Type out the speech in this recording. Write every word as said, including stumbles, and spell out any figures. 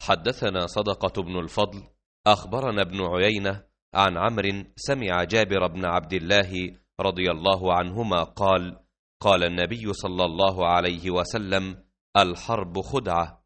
حدثنا صدقة بن الفضل أخبرنا ابن عيينة عن عمرو سمع جابر بن عبد الله رضي الله عنهما قال: قال النبي صلى الله عليه وسلم: الحرب خدعة،